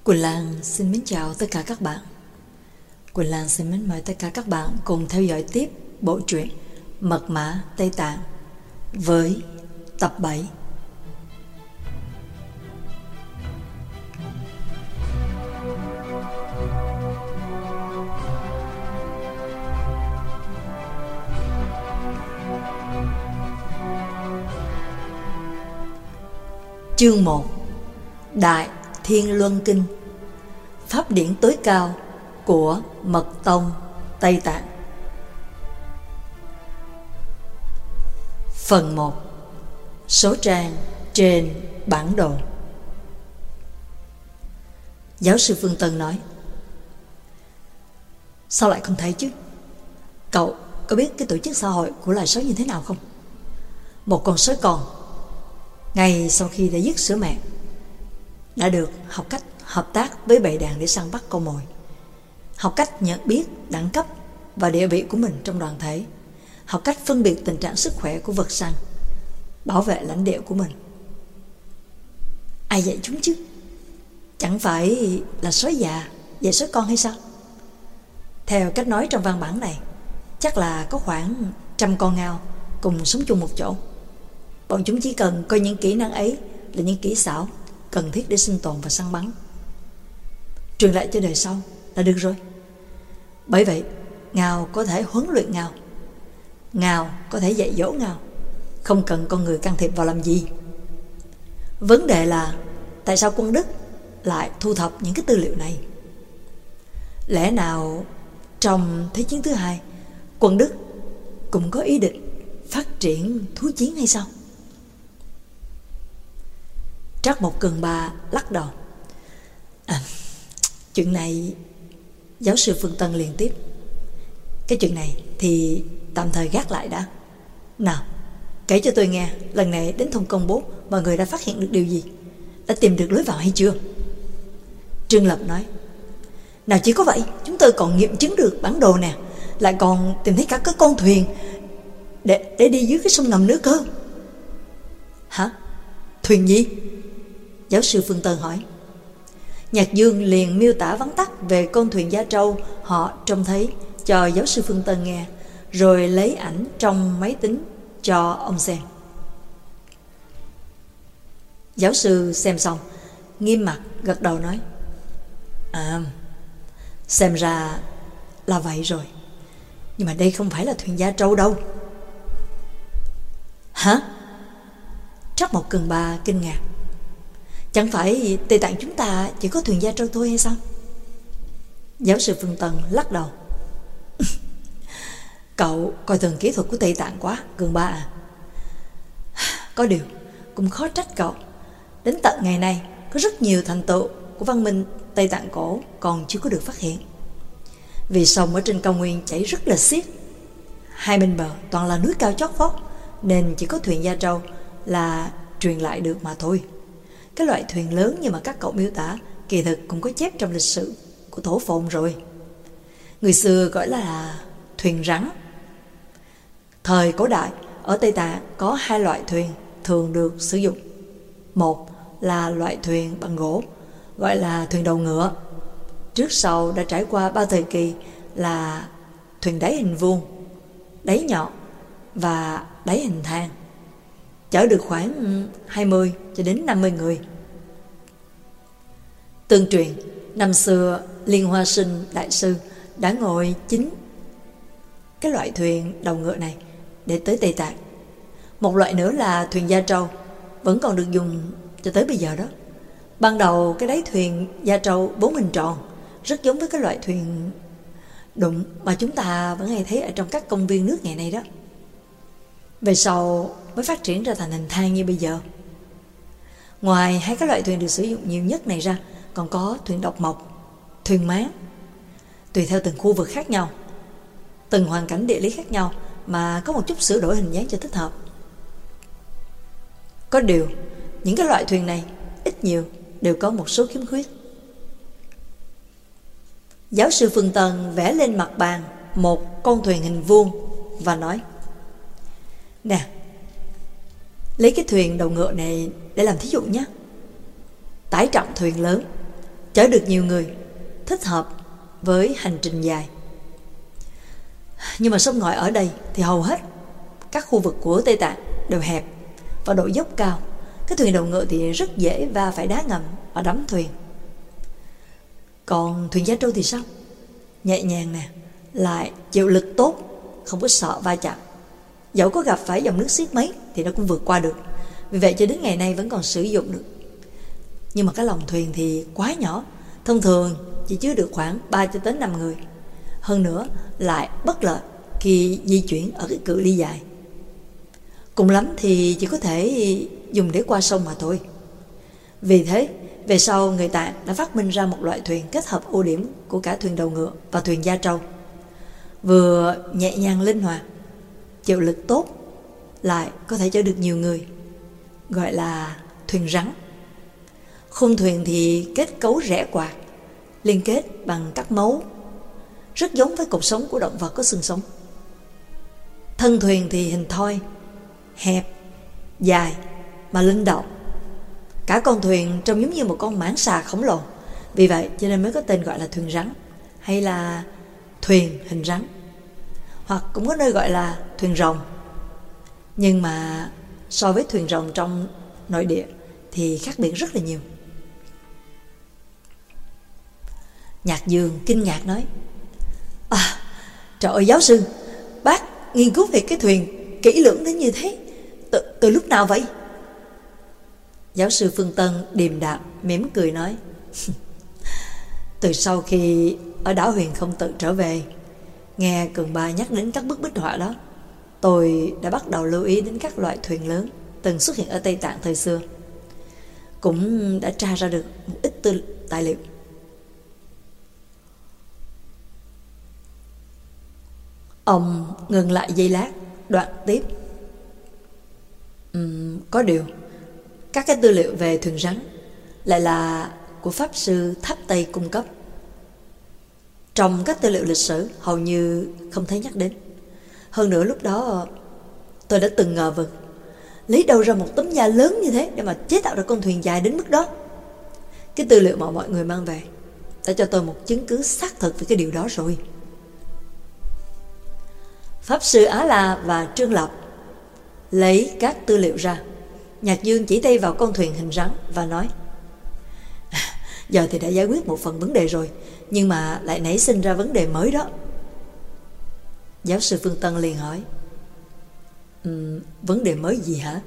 Quỳnh Lan xin mến chào tất cả các bạn. Quỳnh Lan xin mến mời tất cả các bạn cùng theo dõi tiếp bộ truyện Mật mã Tây Tạng với tập 7. Chương 1. Đại Thiên Luân Kinh, pháp điển tối cao của Mật tông Tây Tạng. Phần 1. Số trang trên bản đồ. Giáo sư Phương Tân nói: Sao lại không thấy chứ? Cậu có biết cái tổ chức xã hội của loài sói như thế nào không? Một con sói con ngay sau khi đã dứt sữa mẹ đã được học cách hợp tác với bầy đàn để săn bắt con mồi, học cách nhận biết đẳng cấp và địa vị của mình trong đoàn thể, học cách phân biệt tình trạng sức khỏe của vật săn, bảo vệ lãnh địa của mình. Ai dạy chúng chứ? Chẳng phải là sói già dạy sói con hay sao? Theo cách nói trong văn bản này, chắc là có khoảng 100 con ngao cùng sống chung một chỗ. Bọn chúng chỉ cần coi những kỹ năng ấy là những kỹ xảo cần thiết để sinh tồn và săn bắn, truyền lại cho đời sau là được rồi. Bởi vậy, ngao có thể huấn luyện ngao, ngao có thể dạy dỗ ngao, không cần con người can thiệp vào làm gì. Vấn đề là tại sao quân Đức lại thu thập những cái tư liệu này? Lẽ nào trong Thế chiến thứ hai, quân Đức cũng có ý định phát triển thú chiến hay sao? Trác Mộc Cường Ba lắc đầu. Chuyện này, giáo sư Phương Tân liền tiếp, cái chuyện này thì tạm thời gác lại đã. Nào, kể cho tôi nghe, lần này đến Thông Công 4 mọi người đã phát hiện được điều gì? Đã tìm được lối vào hay chưa? Trương Lập nói: Nào chỉ có vậy, chúng tôi còn nghiệm chứng được bản đồ nè, lại còn tìm thấy cả cái con thuyền để đi dưới cái sông ngầm nữa cơ. Hả? Thuyền gì? Giáo sư Phương Tân hỏi. Nhạc Dương liền miêu tả vắn tắt về con thuyền da trâu họ trông thấy cho giáo sư Phương Tân nghe, rồi lấy ảnh trong máy tính cho ông xem. Giáo sư xem xong, nghiêm mặt gật đầu nói: Xem ra là vậy rồi. Nhưng mà đây không phải là thuyền da trâu đâu. Hả? Trác Mộc Cường Ba kinh ngạc. Chẳng phải Tây Tạng chúng ta chỉ có thuyền da trâu thôi hay sao? Giáo sư Phương Tân lắc đầu. Cậu coi thường kỹ thuật của Tây Tạng quá, Cường Ba à. Có điều cũng khó trách cậu. Đến tận ngày nay, có rất nhiều thành tựu của văn minh Tây Tạng cổ còn chưa có được phát hiện. Vì sông ở trên cao nguyên chảy rất là xiết, hai bên bờ toàn là núi cao chót vót, nên chỉ có thuyền da trâu là truyền lại được mà thôi. Cái loại thuyền lớn như mà các cậu miêu tả kỳ thực cũng có chép trong lịch sử của thổ phồn rồi. Người xưa gọi là thuyền rắn. Thời cổ đại ở Tây Tạng có hai loại thuyền thường được sử dụng. Một là loại thuyền bằng gỗ, gọi là thuyền đầu ngựa. Trước sau đã trải qua 3 thời kỳ là thuyền đáy hình vuông, đáy nhọn và đáy hình thang, chở được khoảng 20 cho đến 50 người. Tương truyền, năm xưa Liên Hoa Sinh đại sư đã ngồi chính cái loại thuyền đầu ngựa này để tới Tây Tạng. Một loại nữa là thuyền da trâu, vẫn còn được dùng cho tới bây giờ đó. Ban đầu cái đáy thuyền da trâu 4 hình tròn, rất giống với cái loại thuyền đụng mà chúng ta vẫn hay thấy ở trong các công viên nước ngày nay đó. Về sau mới phát triển ra thành hình thang như bây giờ. Ngoài hai cái loại thuyền được sử dụng nhiều nhất này ra, còn có thuyền độc mộc, thuyền máng. Tùy theo từng khu vực khác nhau, từng hoàn cảnh địa lý khác nhau mà có một chút sửa đổi hình dáng cho thích hợp. Có điều, những cái loại thuyền này ít nhiều đều có một số khiếm khuyết. Giáo sư Phương Tân vẽ lên mặt bàn một con thuyền hình vuông và nói: Nè, lấy cái thuyền đầu ngựa này để làm thí dụ nhé. Tải trọng thuyền lớn, chở được nhiều người, thích hợp với hành trình dài. Nhưng mà sông ngòi ở đây thì hầu hết các khu vực của Tây Tạng đều hẹp và độ dốc cao. Cái thuyền đầu ngựa thì rất dễ va phải đá ngầm và đắm thuyền. Còn thuyền Gia Trâu thì sao? Nhẹ nhàng nè, lại chịu lực tốt, không có sợ va chạm. Dẫu có gặp phải dòng nước xiết mấy thì nó cũng vượt qua được. Vì vậy cho đến ngày nay vẫn còn sử dụng được. Nhưng mà cái lòng thuyền thì quá nhỏ, thông thường chỉ chứa được khoảng 3 cho tới 5 người. Hơn nữa lại bất lợi khi di chuyển ở cái cự ly dài. Cùng lắm thì chỉ có thể dùng để qua sông mà thôi. Vì thế, về sau người Tạng đã phát minh ra một loại thuyền kết hợp ưu điểm của cả thuyền đầu ngựa và thuyền Gia Trâu. Vừa nhẹ nhàng linh hoạt, chịu lực tốt, lại có thể chở được nhiều người, gọi là thuyền rắn. Khung thuyền thì kết cấu rẽ quạt, liên kết bằng các mấu, rất giống với cột sống của động vật có xương sống. Thân thuyền thì hình thoi, hẹp, dài mà linh động. Cả con thuyền trông giống như một con mãng xà khổng lồ. Vì vậy cho nên mới có tên gọi là thuyền rắn, hay là thuyền hình rắn, hoặc cũng có nơi gọi là thuyền rồng. Nhưng mà so với thuyền rồng trong nội địa thì khác biệt rất là nhiều. Nhạc Dương kinh ngạc nói: Trời ơi giáo sư, bác nghiên cứu về cái thuyền kỹ lưỡng đến như thế, từ lúc nào vậy? Giáo sư Phương Tân điềm đạm mỉm cười nói: Từ sau khi ở đảo Huyền Không Tự trở về, nghe Cường Ba nhắc đến các bức bích họa đó, tôi đã bắt đầu lưu ý đến các loại thuyền lớn từng xuất hiện ở Tây Tạng thời xưa. Cũng đã tra ra được một ít tài liệu. Ông ngừng lại giây lát, đoạn tiếp: Có điều, các cái tư liệu về thuyền rắn lại là của Pháp Sư Tháp Tây cung cấp. Trong các tư liệu lịch sử hầu như không thấy nhắc đến. Hơn nữa lúc đó tôi đã từng ngờ vực, lấy đâu ra một tấm da lớn như thế để mà chế tạo ra con thuyền dài đến mức đó. Cái tư liệu mà mọi người mang về đã cho tôi một chứng cứ xác thực về cái điều đó rồi. Pháp Sư Á La và Trương Lập lấy các tư liệu ra. Nhạc Dương chỉ tay vào con thuyền hình rắn và nói: Giờ thì đã giải quyết một phần vấn đề rồi, nhưng mà lại nảy sinh ra vấn đề mới đó. Giáo sư Phương Tân liền hỏi: Vấn đề mới gì hả?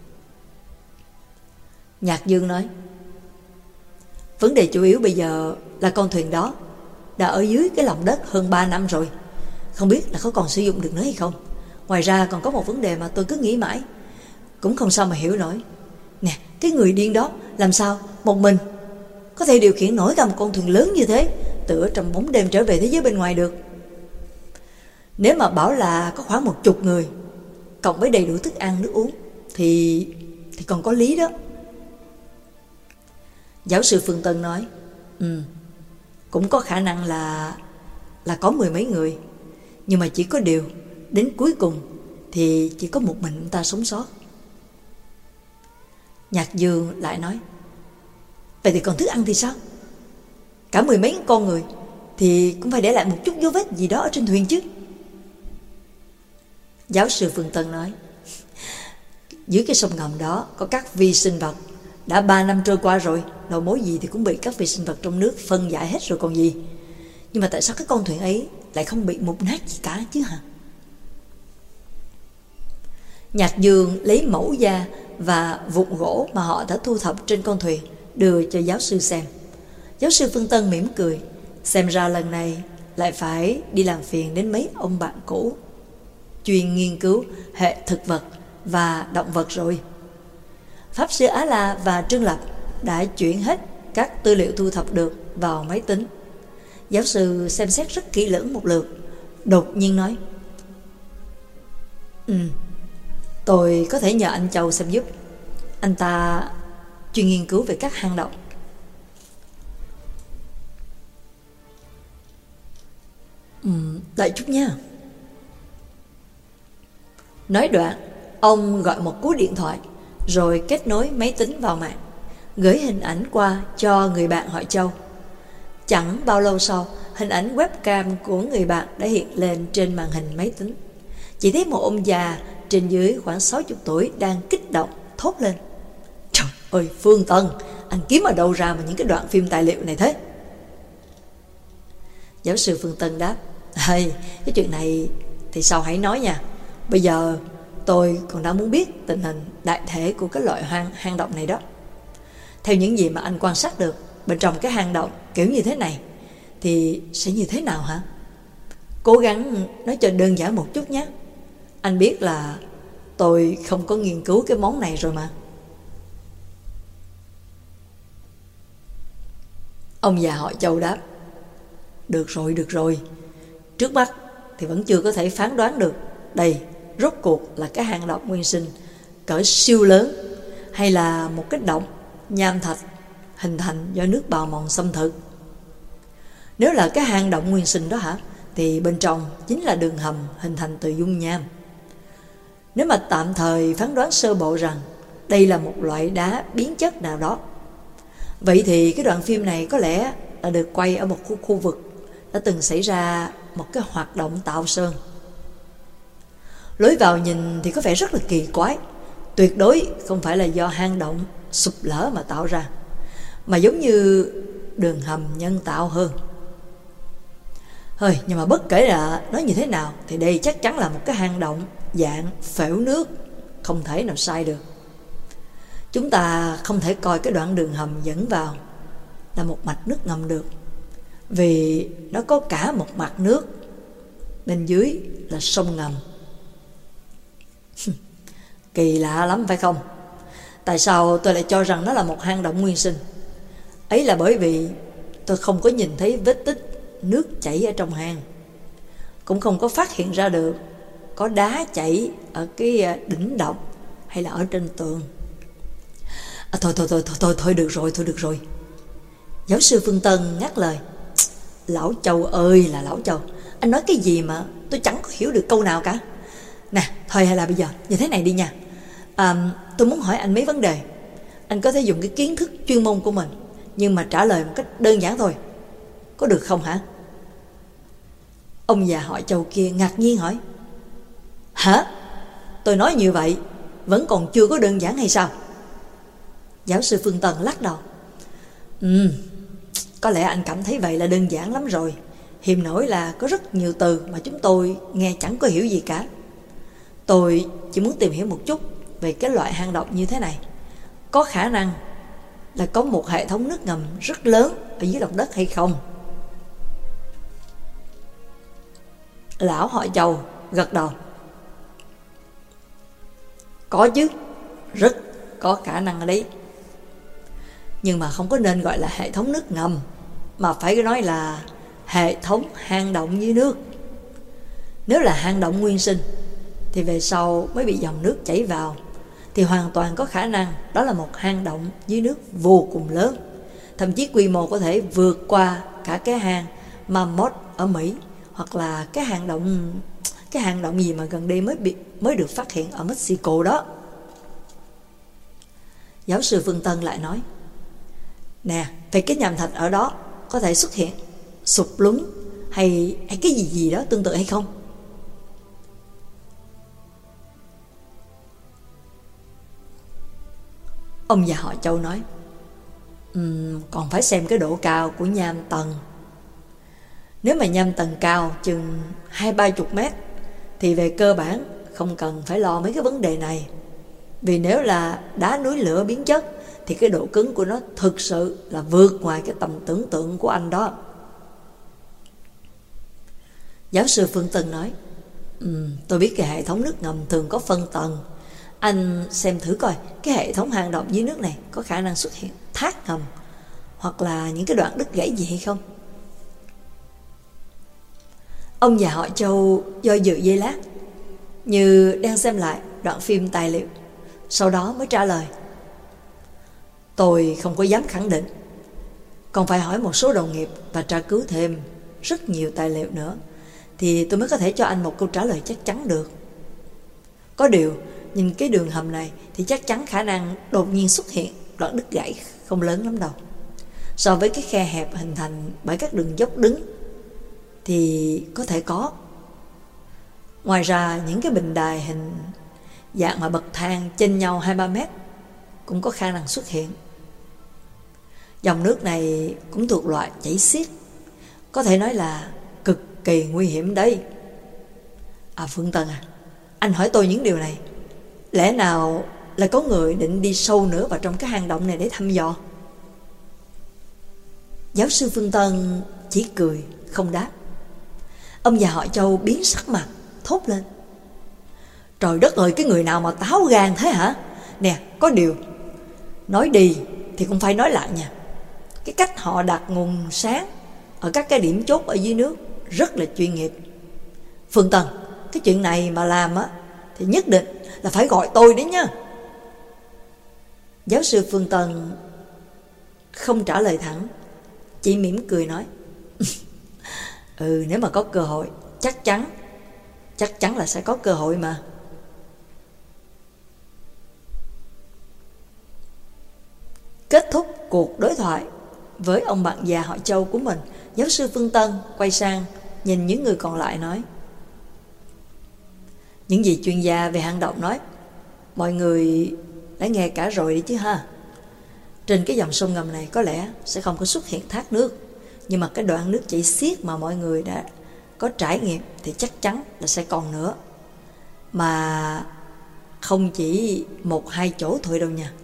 Nhạc Dương nói: Vấn đề chủ yếu bây giờ là con thuyền đó đã ở dưới cái lòng đất hơn 3 năm rồi, không biết là có còn sử dụng được nữa hay không. Ngoài ra còn có một vấn đề mà tôi cứ nghĩ mãi, cũng không sao mà hiểu nổi. Nè, cái người điên đó làm sao một mình có thể điều khiển nổi cả một con thuyền lớn như thế, tựa trong bóng đêm trở về thế giới bên ngoài được? Nếu mà bảo là có khoảng 10 người, cộng với đầy đủ thức ăn, nước uống, thì còn có lý đó. Giáo sư Phương Tân nói: Cũng có khả năng là có 10 mấy người, nhưng mà chỉ có điều đến cuối cùng thì chỉ có một mình ông ta sống sót. Nhạc Dương lại nói: Vậy thì còn thức ăn thì sao? Cả 10 mấy con người thì cũng phải để lại một chút dấu vết gì đó ở trên thuyền chứ. Giáo sư Phương Tân nói: Dưới cái sông ngầm đó có các vi sinh vật. Đã 3 năm trôi qua rồi, đầu mối gì thì cũng bị các vi sinh vật trong nước phân giải hết rồi còn gì. Nhưng mà tại sao cái con thuyền ấy lại không bị mục nát gì cả chứ hả? Nhạc Dương lấy mẫu da và vụn gỗ mà họ đã thu thập trên con thuyền đưa cho giáo sư xem. Giáo sư Phương Tân mỉm cười, xem ra lần này lại phải đi làm phiền đến mấy ông bạn cũ chuyên nghiên cứu hệ thực vật và động vật rồi. Pháp Sư Á La và Trương Lập đã chuyển hết các tư liệu thu thập được vào máy tính. Giáo sư xem xét rất kỹ lưỡng một lượt, đột nhiên nói: Tôi có thể nhờ anh Châu xem giúp. Anh ta chuyên nghiên cứu về các hang động. Đợi chút nha. Nói đoạn, ông gọi một cú điện thoại, rồi kết nối máy tính vào mạng, gửi hình ảnh qua cho người bạn họ Châu. Chẳng bao lâu sau, hình ảnh webcam của người bạn đã hiện lên trên màn hình máy tính. Chỉ thấy một ông già trên dưới khoảng 60 tuổi đang kích động thốt lên: "Trời ơi Phương Tân, anh kiếm ở đâu ra mà những cái đoạn phim tài liệu này thế?" Giáo sư Phương Tân đáp: "Hey, cái chuyện này thì sau hãy nói nha. Bây giờ tôi còn đang muốn biết tình hình đại thể của cái loại hang động này đó. Theo những gì mà anh quan sát được, bên trong cái hang động kiểu như thế này thì sẽ như thế nào hả? Cố gắng nói cho đơn giản một chút nhé. Anh biết là tôi không có nghiên cứu cái món này rồi mà." Ông già họ Châu đáp: Được rồi. Trước mắt thì vẫn chưa có thể phán đoán được đây rốt cuộc là cái hang động nguyên sinh cỡ siêu lớn hay là một cái động nham thạch hình thành do nước bào mòn xâm thực. Nếu là cái hang động nguyên sinh đó hả, thì bên trong chính là đường hầm hình thành từ dung nham. Nếu mà tạm thời phán đoán sơ bộ rằng đây là một loại đá biến chất nào đó, vậy thì cái đoạn phim này có lẽ là được quay ở một khu vực đã từng xảy ra một cái hoạt động tạo sơn. Lối vào nhìn thì có vẻ rất là kỳ quái, tuyệt đối không phải là do hang động sụp lở mà tạo ra, mà giống như đường hầm nhân tạo hơn. Nhưng mà bất kể là nó như thế nào thì đây chắc chắn là một cái hang động dạng phễu nước, không thể nào sai được. Chúng ta không thể coi cái đoạn đường hầm dẫn vào là một mạch nước ngầm được, vì nó có cả một mặt nước, bên dưới là sông ngầm. Kỳ lạ lắm phải không? Tại sao tôi lại cho rằng nó là một hang động nguyên sinh? Ấy là bởi vì tôi không có nhìn thấy vết tích nước chảy ở trong hang, cũng không có phát hiện ra được có đá chảy ở cái đỉnh động hay là ở trên tường. Thôi được rồi. Giáo sư Phương Tân ngắt lời: Lão Châu ơi là Lão Châu, anh nói cái gì mà tôi chẳng có hiểu được câu nào cả. Nè, thôi hay là bây giờ như thế này đi nha. Tôi muốn hỏi anh mấy vấn đề. Anh có thể dùng cái kiến thức chuyên môn của mình, nhưng mà trả lời một cách đơn giản thôi, có được không hả? Ông già họ Châu kia ngạc nhiên hỏi: Hả? Tôi nói như vậy vẫn còn chưa có đơn giản hay sao? Giáo sư Phương Tân lắc đầu: Có lẽ anh cảm thấy vậy là đơn giản lắm rồi. Hiềm nổi là có rất nhiều từ mà chúng tôi nghe chẳng có hiểu gì cả. Tôi chỉ muốn tìm hiểu một chút về cái loại hang động như thế này. Có khả năng là có một hệ thống nước ngầm rất lớn ở dưới lòng đất hay không? Lão họ Châu gật đầu: Có chứ, rất có khả năng ở đấy. Nhưng mà không có nên gọi là hệ thống nước ngầm, mà phải nói là hệ thống hang động dưới nước. Nếu là hang động nguyên sinh thì về sau mới bị dòng nước chảy vào, thì hoàn toàn có khả năng đó là một hang động dưới nước vô cùng lớn, thậm chí quy mô có thể vượt qua cả cái hang Mammoth ở Mỹ, hoặc là cái hang động gì mà gần đây mới được phát hiện ở Mexico đó. Giáo sư Phương Tân lại nói: Nè, về cái nham thạch ở đó có thể xuất hiện sụp lún hay cái gì đó tương tự hay không? Ông già họ Châu nói: Còn phải xem cái độ cao của nham tầng. Nếu mà nham tầng cao chừng 20-30 mét thì về cơ bản không cần phải lo mấy cái vấn đề này. Vì nếu là đá núi lửa biến chất thì cái độ cứng của nó thực sự là vượt ngoài cái tầm tưởng tượng của anh đó. Giáo sư Phương Tân nói: Tôi biết cái hệ thống nước ngầm thường có phân tầng. Anh xem thử coi cái hệ thống hang động dưới nước này có khả năng xuất hiện thác ngầm hoặc là những cái đoạn đứt gãy gì hay không? Ông già họ Châu do dự giây lát, như đang xem lại đoạn phim tài liệu, sau đó mới trả lời: Tôi không có dám khẳng định, còn phải hỏi một số đồng nghiệp và tra cứu thêm rất nhiều tài liệu nữa thì tôi mới có thể cho anh một câu trả lời chắc chắn được. Có điều nhìn cái đường hầm này thì chắc chắn khả năng đột nhiên xuất hiện đoạn đứt gãy không lớn lắm đâu. So với cái khe hẹp hình thành bởi các đường dốc đứng thì có thể có. Ngoài ra những cái bình đài hình dạng mà bậc thang chênh nhau 2-3 mét cũng có khả năng xuất hiện. Dòng nước này cũng thuộc loại chảy xiết, có thể nói là cực kỳ nguy hiểm đấy. Phương Tân à, anh hỏi tôi những điều này, lẽ nào là có người định đi sâu nữa vào trong cái hang động này để thăm dò? Giáo sư Phương Tân chỉ cười không đáp. Ông già họ Châu biến sắc mặt, thốt lên: Trời đất ơi, cái người nào mà táo gan thế hả? Nè, có điều nói đi thì cũng phải nói lại nha. Cái cách họ đặt nguồn sáng ở các cái điểm chốt ở dưới nước rất là chuyên nghiệp. Phương Tân, cái chuyện này mà làm á thì nhất định là phải gọi tôi đấy nhá. Giáo sư Phương Tân không trả lời thẳng, chỉ mỉm cười nói: nếu mà có cơ hội, chắc chắn là sẽ có cơ hội mà. Kết thúc cuộc đối thoại với ông bạn già họ Châu của mình, giáo sư Phương Tân quay sang nhìn những người còn lại nói: Những gì chuyên gia về hang động nói, mọi người đã nghe cả rồi đấy chứ ha. Trên cái dòng sông ngầm này có lẽ sẽ không có xuất hiện thác nước, nhưng mà cái đoạn nước chảy xiết mà mọi người đã có trải nghiệm thì chắc chắn là sẽ còn nữa. Mà không chỉ 1-2 chỗ thôi đâu nha.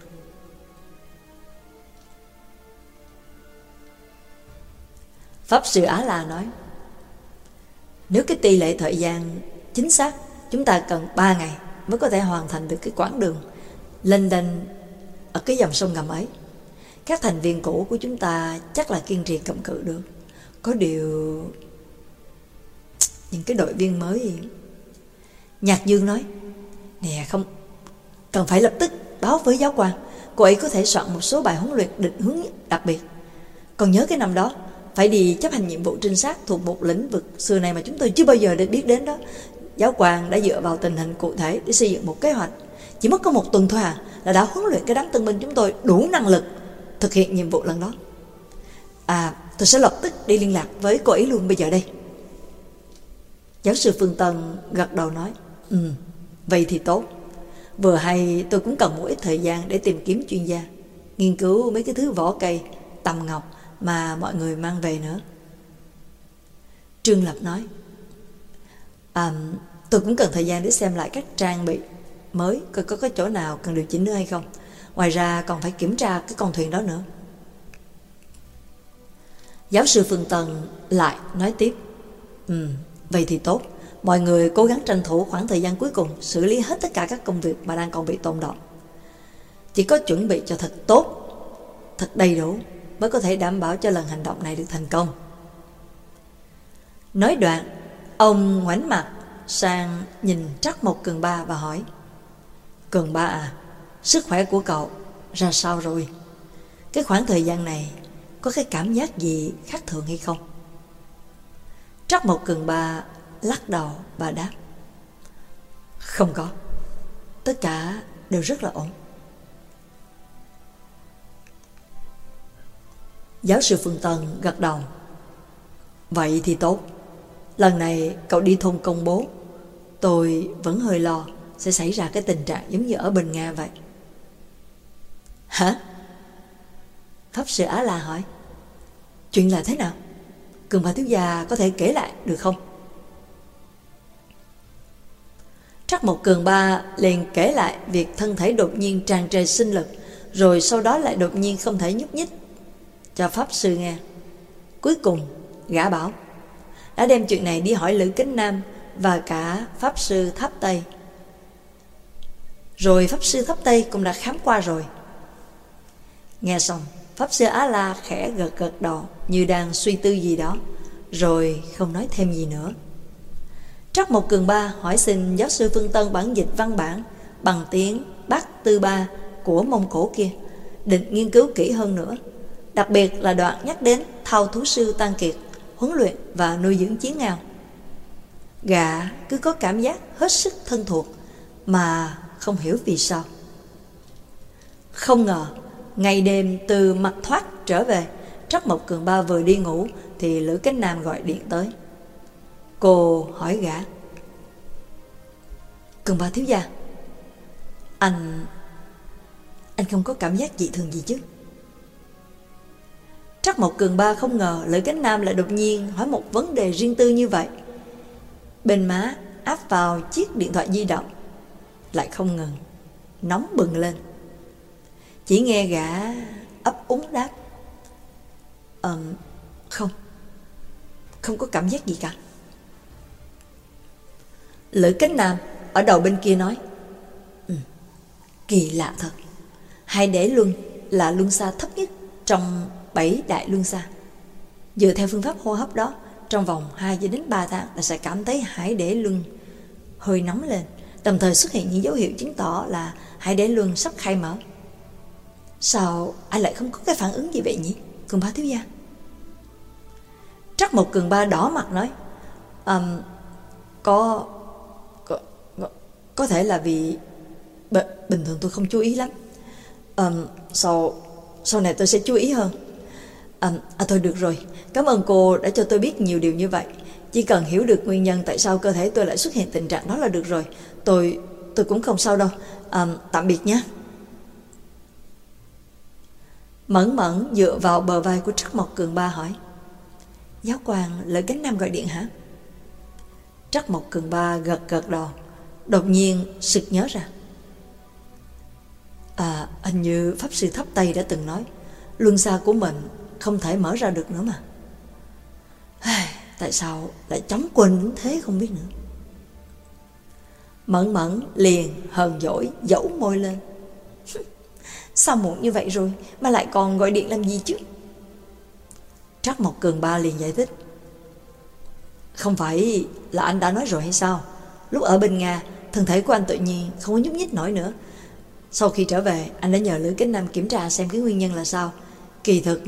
Pháp sư Á La nói: Nếu cái tỷ lệ thời gian chính xác, chúng ta cần 3 ngày mới có thể hoàn thành được cái quãng đường lênh đênh ở cái dòng sông ngầm ấy. Các thành viên cũ của chúng ta chắc là kiên trì cầm cự được. Có điều những cái đội viên mới... Nhạc Dương nói: Nè, không cần phải lập tức báo với giáo quan. Cô ấy có thể soạn một số bài huấn luyện định hướng đặc biệt. Còn nhớ cái năm đó phải đi chấp hành nhiệm vụ trinh sát thuộc một lĩnh vực xưa này mà chúng tôi chưa bao giờ biết đến đó. Giáo quan đã dựa vào tình hình cụ thể để xây dựng một kế hoạch. Chỉ mất có 1 tuần thôi là đã huấn luyện cái đám tân binh chúng tôi đủ năng lực thực hiện nhiệm vụ lần đó. Tôi sẽ lập tức đi liên lạc với cô ấy luôn bây giờ đây. Giáo sư Phương Tân gật đầu nói: Vậy thì tốt. Vừa hay tôi cũng cần một ít thời gian để tìm kiếm chuyên gia, nghiên cứu mấy cái thứ vỏ cây, tầm ngọc mà mọi người mang về nữa. Trương Lập nói: Tôi cũng cần thời gian để xem lại các trang bị mới, coi có cái chỗ nào cần điều chỉnh nữa hay không. Ngoài ra còn phải kiểm tra cái con thuyền đó nữa. Giáo sư Phương Tân lại nói tiếp: Vậy thì tốt. Mọi người cố gắng tranh thủ khoảng thời gian cuối cùng xử lý hết tất cả các công việc mà đang còn bị tồn đọng. Chỉ có chuẩn bị cho thật tốt, thật đầy đủ mới có thể đảm bảo cho lần hành động này được thành công. Nói đoạn, ông ngoảnh mặt sang nhìn Trắc Mộc Cường Ba và hỏi: Cường Ba à, sức khỏe của cậu ra sao rồi? Cái khoảng thời gian này có cái cảm giác gì khác thường hay không? Trắc Mộc Cường Ba lắc đầu và đáp: Không có, tất cả đều rất là ổn. Giáo sư Phương Tân gật đầu: Vậy thì tốt. Lần này cậu đi thôn công bố, tôi vẫn hơi lo sẽ xảy ra cái tình trạng giống như ở bên Nga vậy. Hả? Pháp sư Á La hỏi: Chuyện là thế nào? Cường Ba thiếu gia có thể kể lại được không? Trắc Mộc Cường Ba liền kể lại việc thân thể đột nhiên tràn trề sinh lực, rồi sau đó lại đột nhiên không thể nhúc nhích cho Pháp sư nghe. Cuối cùng gã bảo đã đem chuyện này đi hỏi Lữ Kính Nam và cả Pháp sư Tháp Tây. Rồi Pháp sư Tháp Tây cũng đã khám qua rồi. Nghe xong, Pháp sư Á La khẽ gật gật đầu như đang suy tư gì đó, rồi không nói thêm gì nữa. Trắc Mộc Cường Ba hỏi xin giáo sư Phương Tân bản dịch văn bản bằng tiếng Bắc Tư Ba của Mông Cổ kia, định nghiên cứu kỹ hơn nữa, đặc biệt là đoạn nhắc đến thao thú sư Tăng Kiệt, huấn luyện và nuôi dưỡng chiến ngao. Gã cứ có cảm giác hết sức thân thuộc mà không hiểu vì sao. Không ngờ ngày đêm từ mặt thoát trở về, Trắc Mộc Cường Ba vừa đi ngủ thì Lữ Cánh Nam gọi điện tới. Cô hỏi gã: Cường Ba thiếu gia, anh không có cảm giác dị thường gì chứ? Trắc Mộc Cường Ba không ngờ Lữ Cánh Nam lại đột nhiên hỏi một vấn đề riêng tư như vậy. Bên má áp vào chiếc điện thoại di động, lại không ngừng nóng bừng lên. Chỉ nghe gã ấp úng đáp: Không có cảm giác gì cả. Lữ Cánh Nam ở đầu bên kia nói: Kỳ lạ thật. Hải Đế Luân là luân xa thấp nhất trong 7 đại luân xa. Dựa theo phương pháp hô hấp đó, trong vòng 2 đến 3 tháng ta sẽ cảm thấy Hải Đế Luân hơi nóng lên, đồng thời xuất hiện những dấu hiệu chứng tỏ là Hải Đế Luân sắp khai mở. Sao anh lại không có cái phản ứng gì vậy nhỉ, Cường Ba thiếu gia? Trắc Mộc Cường Ba đỏ mặt nói: Có thể là vì bình thường tôi không chú ý lắm. Sau này tôi sẽ chú ý hơn. Thôi được rồi, cảm ơn cô đã cho tôi biết nhiều điều như vậy. Chỉ cần hiểu được nguyên nhân tại sao cơ thể tôi lại xuất hiện tình trạng đó là được rồi. Tôi cũng không sao đâu. Tạm biệt nhé. Mẫn Mẫn dựa vào bờ vai của Trắc Mộc Cường Ba hỏi: Giáo quan Lữ Cánh Nam gọi điện hả? Trắc Mộc Cường Ba gật đầu, đột nhiên sực nhớ ra: hình như Pháp Sư Thấp Tây đã từng nói luân xa của mình không thể mở ra được nữa mà. Tại sao lại chóng quên đến thế không biết nữa. Mẫn Mẫn liền hờn dỗi dẫu môi lên: Sao muộn như vậy rồi mà lại còn gọi điện làm gì chứ? Trắc Mộc Cường Ba liền giải thích: Không phải là anh đã nói rồi hay sao? Lúc ở bên Nga, thân thể của anh tự nhiên không có nhúc nhích nổi nữa. Sau khi trở về, anh đã nhờ Lữ Cánh Nam kiểm tra xem cái nguyên nhân là sao. Kỳ thực...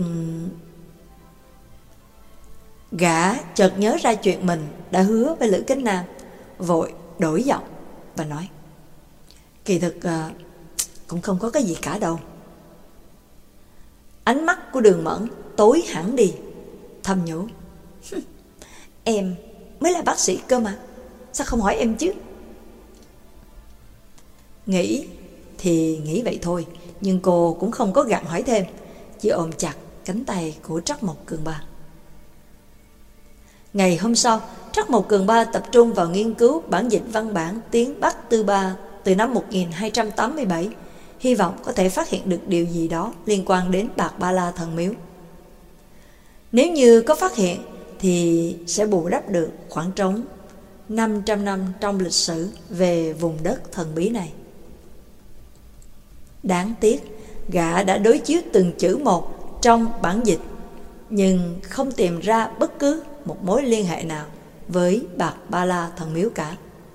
Gã chợt nhớ ra chuyện mình đã hứa với Lữ Cánh Nam, vội đổi giọng và nói: Kỳ thực cũng không có cái gì cả đâu. Ánh mắt của Đường Mẫn tối hẳn đi, thầm nhủ: Em mới là bác sĩ cơ mà, sao không hỏi em chứ? Nghĩ thì nghĩ vậy thôi, nhưng cô cũng không có gặng hỏi thêm, chỉ ôm chặt cánh tay của Trắc Mộc Cường Ba. Ngày hôm sau, Trắc Mộc Cường Ba tập trung vào nghiên cứu bản dịch văn bản tiếng Bắc Tư Ba từ năm 1287, hy vọng có thể phát hiện được điều gì đó liên quan đến Bạc Ba La Thần Miếu. Nếu như có phát hiện thì sẽ bù đắp được khoảng trống 500 năm trong lịch sử về vùng đất thần bí này. Đáng tiếc, gã đã đối chiếu từng chữ một trong bản dịch, nhưng không tìm ra bất cứ một mối liên hệ nào với Bạc Ba La Thần Miếu cả.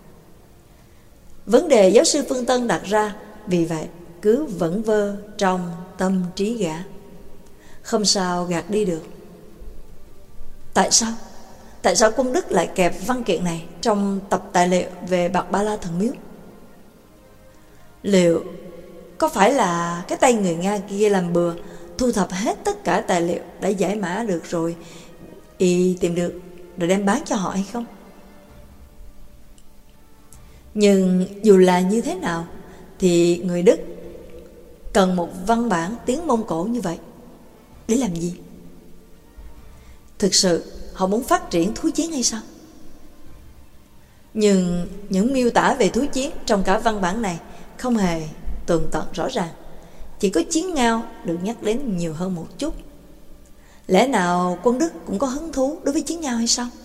Vấn đề giáo sư Phương Tân đặt ra vì vậy cứ vẩn vơ trong tâm trí gã, không sao gạt đi được. Tại sao? Tại sao quân Đức lại kẹp văn kiện này trong tập tài liệu về Bạc Ba La Thần Miếu? Liệu có phải là cái tay người Nga kia làm bừa, thu thập hết tất cả tài liệu đã giải mã được rồi, y tìm được rồi đem bán cho họ hay không? Nhưng dù là như thế nào thì người Đức cần một văn bản tiếng Mông Cổ như vậy để làm gì? Thực sự họ muốn phát triển thú chiến hay sao? Nhưng những miêu tả về thú chiến trong cả văn bản này không hề tường tận rõ ràng, chỉ có chiến ngao được nhắc đến nhiều hơn một chút. Lẽ nào quân Đức cũng có hứng thú đối với chiến ngao hay sao?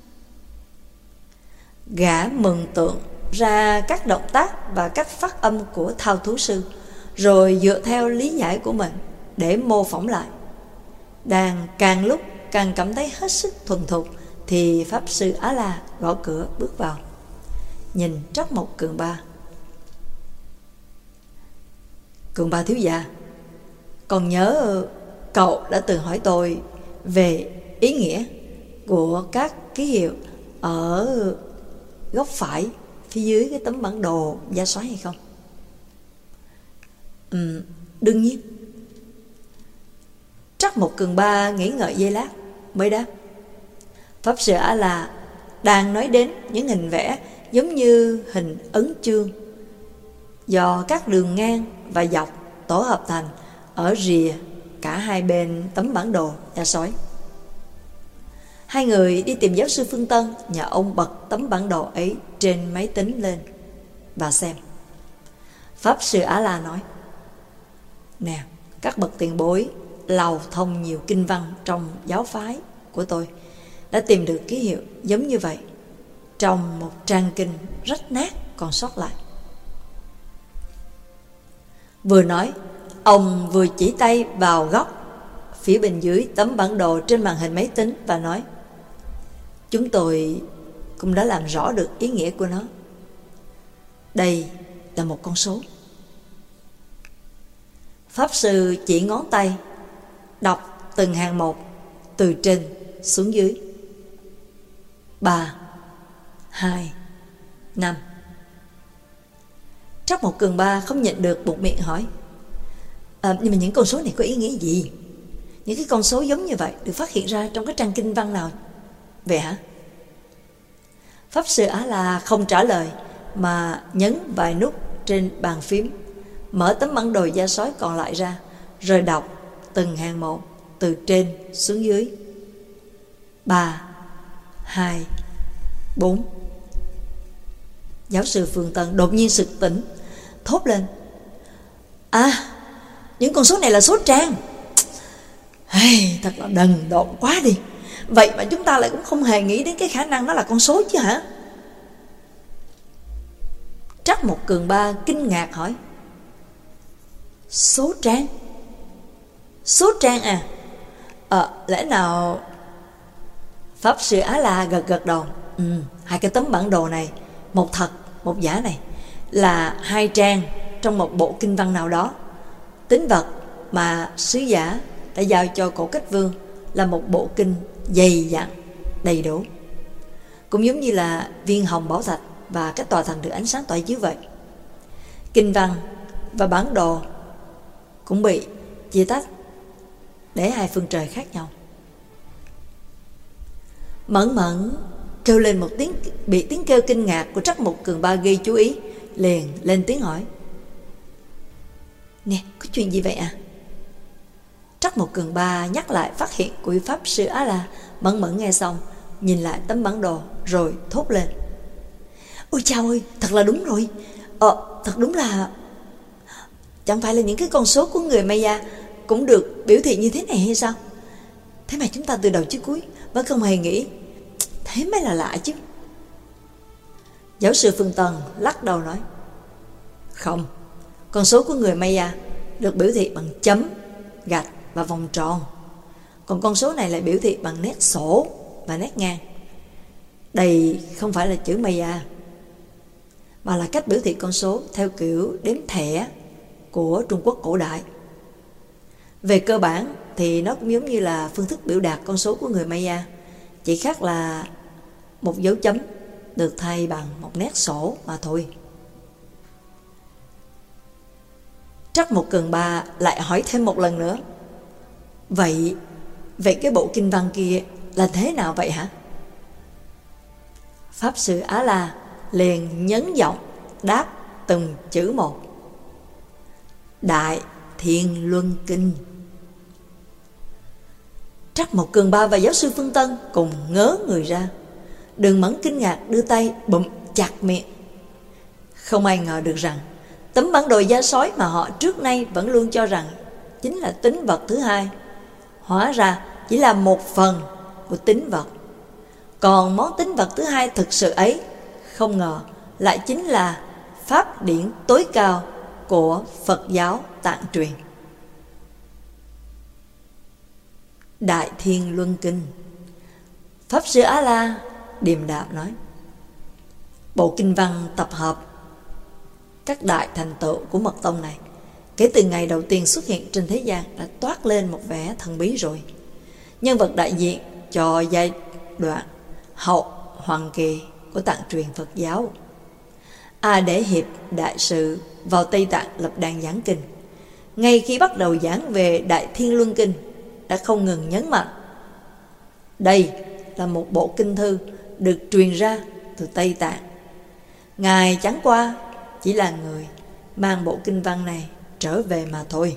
Gã mừng tượng ra các động tác và cách phát âm của thao thú sư, rồi dựa theo lý giải của mình để mô phỏng lại. Đang càng lúc càng cảm thấy hết sức thuần thục thì Pháp Sư Á La gõ cửa bước vào, nhìn Trắc Mộc Cường Ba: Cường Ba thiếu gia, còn nhớ cậu đã từng hỏi tôi về ý nghĩa của các ký hiệu ở góc phải phía dưới cái tấm bản đồ gia soái hay không? Đương nhiên. Trắc Mộc Cường Ba nghĩ ngợi giây lát mới đáp: Pháp Sư A-la đang nói đến những hình vẽ giống như hình ấn chương do các đường ngang và dọc tổ hợp thành ở rìa cả hai bên tấm bản đồ da sói. Hai người đi tìm giáo sư Phương Tân, nhờ ông bật tấm bản đồ ấy trên máy tính lên và xem. Pháp Sư A-la nói: Nè, các bậc tiền bối lầu thông nhiều kinh văn trong giáo phái của tôi đã tìm được ký hiệu giống như vậy trong một trang kinh rách nát còn sót lại. Vừa nói, ông vừa chỉ tay vào góc phía bên dưới tấm bản đồ trên màn hình máy tính và nói: Chúng tôi cũng đã làm rõ được ý nghĩa của nó. Đây là một con số. Pháp Sư chỉ ngón tay đọc từng hàng một từ trên xuống dưới. 3, 2, 5. Trắc Mộc Cường Ba không nhịn được buột miệng hỏi: Nhưng mà những con số này có ý nghĩa gì? Những cái con số giống như vậy được phát hiện ra trong cái trang kinh văn nào vậy hả? Pháp Sư A-la không trả lời mà nhấn vài nút trên bàn phím, mở tấm bản đồ da sói còn lại ra, rồi đọc từng hàng một từ trên xuống dưới. 3, 2, 4. Giáo sư Phương Tân đột nhiên sực tỉnh, thốt lên: những con số này là số trang. Thật là đần độn quá đi. Vậy mà chúng ta lại cũng không hề nghĩ đến cái khả năng nó là con số chứ hả? Trắc Mộc Cường Ba kinh ngạc hỏi: Số trang? Số trang à? Lẽ nào... Pháp Sư A-la gật đầu. Hai cái tấm bản đồ này, một thật, một giả này, là hai trang trong một bộ kinh văn nào đó. Tín vật mà sứ giả đã giao cho Cổ Cách Vương là một bộ kinh dày dặn, đầy đủ, cũng giống như là viên hồng bảo thạch và cái tòa thành được ánh sáng tỏa chiếu vậy. Kinh văn và bản đồ cũng bị chia tách để hai phương trời khác nhau. Mẫn Mẫn kêu lên một tiếng, bị tiếng kêu kinh ngạc của Trắc Mộc Cường Ba gây chú ý, liền lên tiếng hỏi: Nè, có chuyện gì vậy à? Trắc Mộc Cường Ba nhắc lại phát hiện của Pháp Sư A-la. Mẫn Mẫn nghe xong, nhìn lại tấm bản đồ rồi thốt lên: Ôi chao ơi, thật là đúng rồi. Thật đúng là... Chẳng phải là những cái con số của người Maya cũng được biểu thị như thế này hay sao? Thế mà chúng ta từ đầu chí cuối vẫn không hề nghĩ. Thế mới là lạ chứ. Giáo sư Phương Tân lắc đầu nói: Không, con số của người Maya được biểu thị bằng chấm, gạch và vòng tròn. Còn con số này lại biểu thị bằng nét sổ và nét ngang. Đây không phải là chữ Maya, mà là cách biểu thị con số theo kiểu đếm thẻ của Trung Quốc cổ đại. Về cơ bản thì nó cũng giống như là phương thức biểu đạt con số của người Maya, chỉ khác là một dấu chấm được thay bằng một nét sổ mà thôi. Trắc Mộc Cường Ba lại hỏi thêm một lần nữa: Vậy cái bộ kinh văn kia là thế nào vậy hả? Pháp Sư A-la liền nhấn giọng đáp từng chữ một: Đại Thiên Luân Kinh. Trắc Mộc Cường Ba và giáo sư Phương Tân cùng ngớ người ra. Đường Mẫn kinh ngạc đưa tay bụm chặt miệng. Không ai ngờ được rằng tấm bản đồ da sói mà họ trước nay vẫn luôn cho rằng chính là tín vật thứ hai, hóa ra chỉ là một phần của tín vật. Còn món tín vật thứ hai thực sự ấy, không ngờ lại chính là pháp điển tối cao của Phật giáo Tạng truyền. Đại Thiên Luân Kinh. Pháp Sư A-la điềm đạm nói: Bộ kinh văn tập hợp các đại thành tựu của mật tông này, kể từ ngày đầu tiên xuất hiện trên thế gian đã toát lên một vẻ thần bí rồi. Nhân vật đại diện cho giai đoạn hậu hoàng kỳ của Tạng truyền Phật giáo, A Để Hiệp đại sự vào Tây Tạng lập đàn giảng kinh. Ngay khi bắt đầu giảng về Đại Thiên Luân Kinh, đã không ngừng nhấn mạnh. Đây là một bộ kinh thư được truyền ra từ Tây Tạng. Ngài chẳng qua chỉ là người mang bộ kinh văn này trở về mà thôi.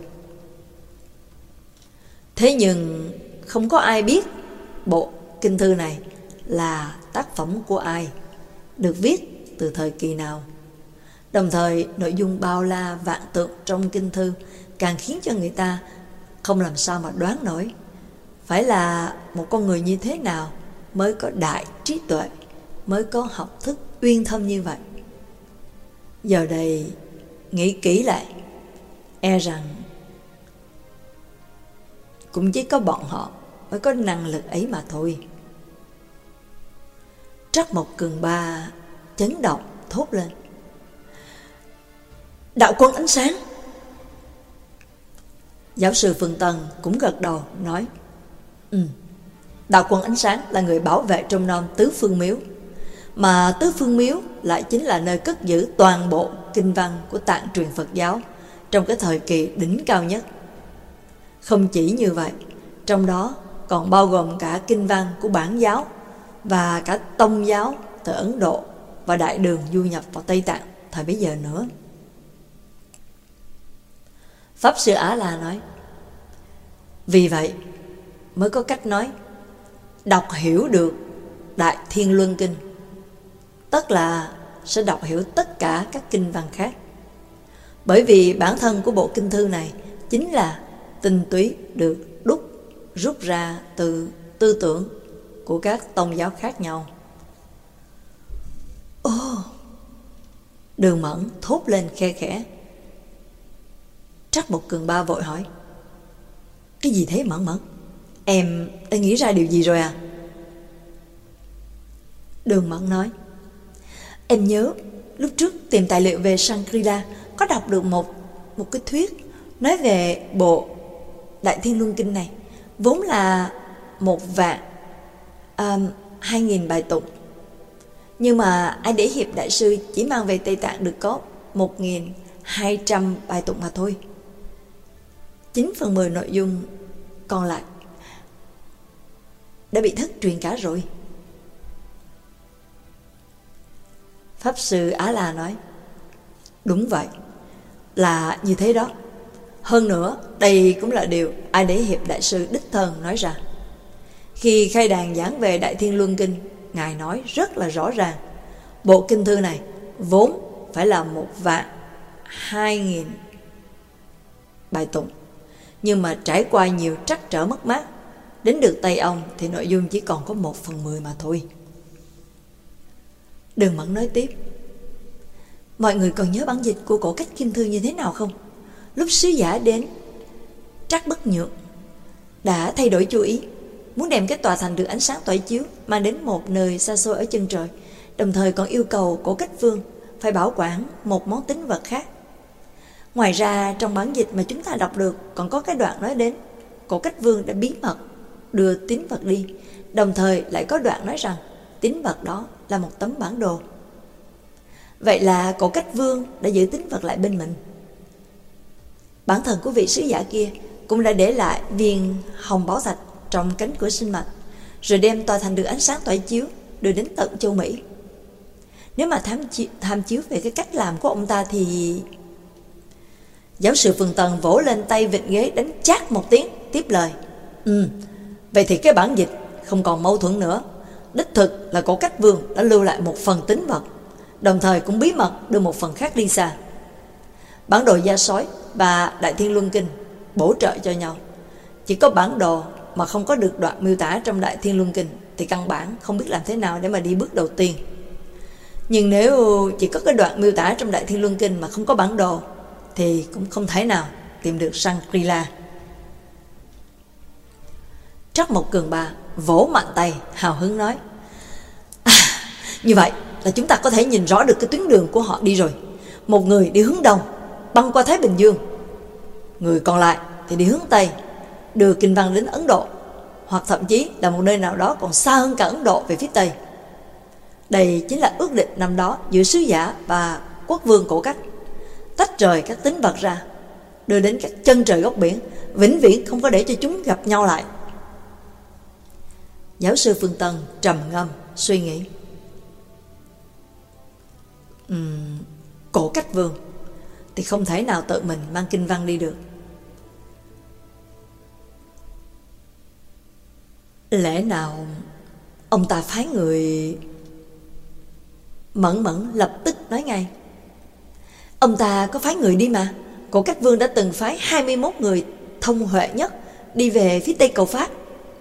Thế nhưng không có ai biết bộ kinh thư này là tác phẩm của ai, được viết từ thời kỳ nào. Đồng thời nội dung bao la vạn tượng trong kinh thư càng khiến cho người ta không làm sao mà đoán nổi phải là một con người như thế nào mới có đại trí tuệ, mới có học thức uyên thâm như vậy. Giờ đây nghĩ kỹ lại, e rằng cũng chỉ có bọn họ mới có năng lực ấy mà thôi. Trắc Mộc Cường Ba chấn động thốt lên. Đạo quân ánh sáng. Giáo sư Phương Tân cũng gật đầu nói, Đạo quân ánh sáng là người bảo vệ trong non Tứ Phương Miếu, mà Tứ Phương Miếu lại chính là nơi cất giữ toàn bộ kinh văn của Tạng truyền Phật giáo trong cái thời kỳ đỉnh cao nhất. Không chỉ như vậy, trong đó còn bao gồm cả kinh văn của Bản giáo và cả Tông giáo từ Ấn Độ và Đại Đường du nhập vào Tây Tạng thời bấy giờ nữa. Pháp Sư Á La nói, vì vậy mới có cách nói đọc hiểu được Đại Thiên Luân Kinh, tức là sẽ đọc hiểu tất cả các kinh văn khác. Bởi vì bản thân của bộ kinh thư này chính là tinh túy được rút ra từ tư tưởng của các tông giáo khác nhau. Đường Mẫn thốt lên khe khẽ. Trắc Mộc Cường Ba vội hỏi, cái gì thế Mẫn? Em đã nghĩ ra điều gì rồi à? Đường Mẫn nói, em nhớ lúc trước tìm tài liệu về Shangri-La có đọc được một cái thuyết nói về bộ Đại Thiên Luân Kinh này, vốn là 1.200.000 bài tụng, nhưng mà Ai Đế Hiệp Đại Sư chỉ mang về Tây Tạng được có 1.200 bài tụng mà thôi. 9/10 nội dung còn lại đã bị thất truyền cả rồi. Pháp Sư Á La nói, đúng vậy, là như thế đó. Hơn nữa, đây cũng là điều Ai Đế Hiệp Đại Sư đích thân nói ra. Khi khai đàn giảng về Đại Thiên Luân Kinh, Ngài nói rất là rõ ràng, bộ kinh thư này vốn phải là 1.200.000 bài tụng, nhưng mà trải qua nhiều trắc trở mất mát, đến được tay ông thì nội dung chỉ còn có 1/10 mà thôi. Đường Mẫn nói tiếp, mọi người còn nhớ bản dịch của cổ cách kinh thư như thế nào không? Lúc sứ giả đến Trắc Bất Nhượng đã thay đổi chú ý, muốn đem cái tòa thành được ánh sáng tỏa chiếu mang đến một nơi xa xôi ở chân trời, đồng thời còn yêu cầu Cổ Cách Vương phải bảo quản một món tín vật khác. Ngoài ra trong bản dịch mà chúng ta đọc được còn có cái đoạn nói đến Cổ Cách Vương đã bí mật đưa tín vật đi, đồng thời lại có đoạn nói rằng tín vật đó là một tấm bản đồ. Vậy là Cổ Cách Vương đã giữ tín vật lại bên mình. Bản thân của vị sứ giả kia cũng đã để lại viên hồng bảo thạch trong cánh cửa sinh mạch, rồi đem tòa thành được ánh sáng tỏa chiếu đưa đến tận châu Mỹ. Nếu mà tham chiếu về cái cách làm của ông ta thì... Giáo sư Phương Tân vỗ lên tay vịn ghế đánh chát một tiếng, tiếp lời, vậy thì cái bản dịch không còn mâu thuẫn nữa. Đích thực là Cổ Cách Vương đã lưu lại một phần tín vật, đồng thời cũng bí mật đưa một phần khác đi xa. Bản đồ Da Sói và Đại Thiên Luân Kinh bổ trợ cho nhau. Chỉ có bản đồ mà không có được đoạn miêu tả trong Đại Thiên Luân Kinh thì căn bản không biết làm thế nào để mà đi bước đầu tiên. Nhưng nếu chỉ có cái đoạn miêu tả trong Đại Thiên Luân Kinh mà không có bản đồ thì cũng không thể nào tìm được Shangri-La. Trắc Mộc Cường Ba vỗ mạnh tay hào hứng nói, như vậy là chúng ta có thể nhìn rõ được cái tuyến đường của họ đi rồi. Một người đi hướng đông băng qua Thái Bình Dương, người còn lại thì đi hướng tây đưa kinh văn đến Ấn Độ, hoặc thậm chí là một nơi nào đó còn xa hơn cả Ấn Độ về phía tây. Đây chính là ước định năm đó giữa sứ giả và quốc vương Cổ Cách, tách rời các tín vật ra, đưa đến các chân trời góc biển vĩnh viễn không có để cho chúng gặp nhau lại. Giáo sư Phương Tân trầm ngâm suy nghĩ. Cổ Cách Vương thì không thể nào tự mình mang kinh văn đi được. Lẽ nào ông ta phái người? Mẫn Mẫn lập tức nói ngay. Ông ta có phái người đi mà. Cổ Cách Vương đã từng phái 21 người thông huệ nhất đi về phía Tây Cầu Pháp.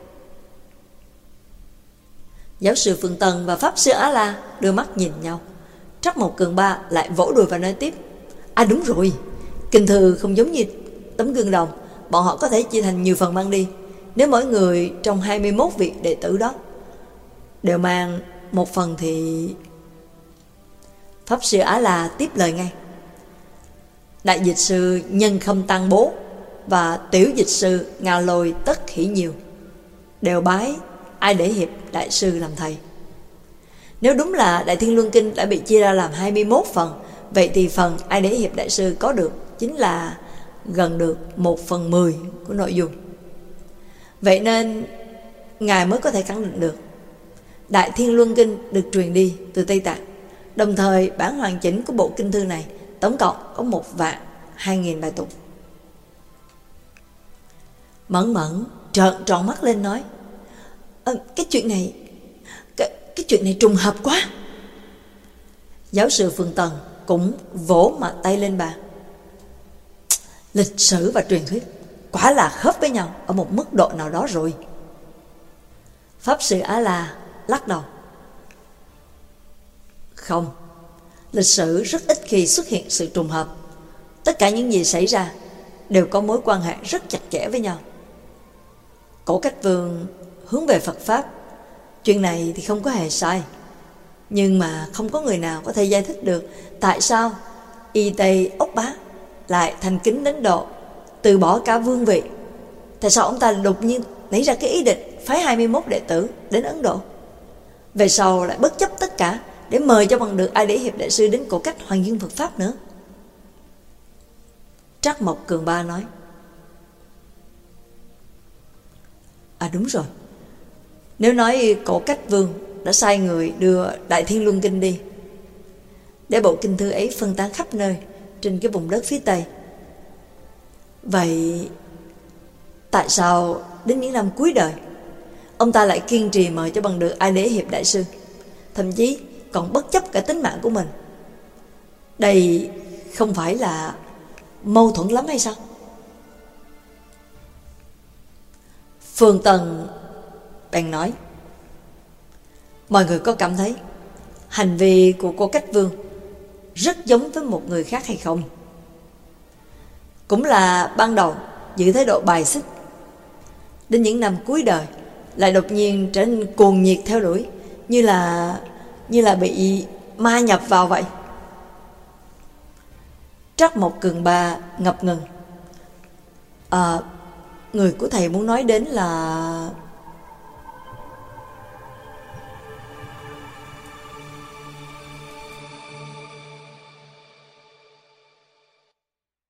Giáo sư Phương Tân và Pháp sư Á La đưa mắt nhìn nhau. Trắc Mộc Cường Ba lại vỗ đùi và nói tiếp. Đúng rồi, kinh thư không giống như tấm gương đồng. Bọn họ có thể chia thành nhiều phần mang đi. Nếu mỗi người trong 21 vị đệ tử đó đều mang một phần thì... Pháp sư Á La tiếp lời ngay. Đại dịch sư Nhân Khâm Tăng Bố và tiểu dịch sư Ngao Lôi Tất Khỉ Nhiều đều bái Ai Để Hiệp đại sư làm thầy. Nếu đúng là Đại Thiên Luân Kinh đã bị chia ra làm 21 phần, vậy thì phần Ai Để Hiệp đại sư có được chính là gần được 1/10 của nội dung. Vậy nên Ngài mới có thể khẳng định được Đại Thiên Luân Kinh được truyền đi từ Tây Tạng. Đồng thời bản hoàn chỉnh của bộ kinh thư này tổng cộng có 1.200.000 bài tụng. Mẫn Mẫn trợn tròn mắt lên nói. Cái chuyện này cái chuyện này trùng hợp quá. Giáo sư Phương Tân cũng vỗ mặt tay lên bàn. Lịch sử và truyền thuyết quả là khớp với nhau ở một mức độ nào đó rồi. Pháp sư Á La lắc đầu. Không, lịch sử rất ít khi xuất hiện sự trùng hợp. Tất cả những gì xảy ra đều có mối quan hệ rất chặt chẽ với nhau. Cổ Cách Vương hướng về Phật Pháp, chuyện này thì không có hề sai. Nhưng mà không có người nào có thể giải thích được tại sao Y Tây Ốc Bá lại thành kính đến độ từ bỏ cả vương vị. Tại sao ông ta đột nhiên nảy ra cái ý định phái 21 đệ tử đến Ấn Độ, về sau lại bất chấp tất cả để mời cho bằng được Ai Để Hiệp đại sư đến Cổ Cách hoàn dương Phật Pháp nữa. Trắc Mộc Cường Ba nói. Đúng rồi, nếu nói Cổ Cách Vương đã sai người đưa Đại Thiên Luân Kinh đi, để bộ kinh thư ấy phân tán khắp nơi trên cái vùng đất phía Tây, vậy tại sao đến những năm cuối đời ông ta lại kiên trì mời cho bằng được Ai Để Hiệp đại sư, thậm chí còn bất chấp cả tính mạng của mình? Đây không phải là mâu thuẫn lắm hay sao? Phương Tân bèn nói. Mọi người có cảm thấy hành vi của Cổ Cách Vương rất giống với một người khác hay không? Cũng là ban đầu giữ thái độ bài xích, đến những năm cuối đời lại đột nhiên trở nên cuồng nhiệt theo đuổi, như là bị ma nhập vào vậy. Trắc Mộc Cường Ba ngập ngừng. Người của thầy muốn nói đến là...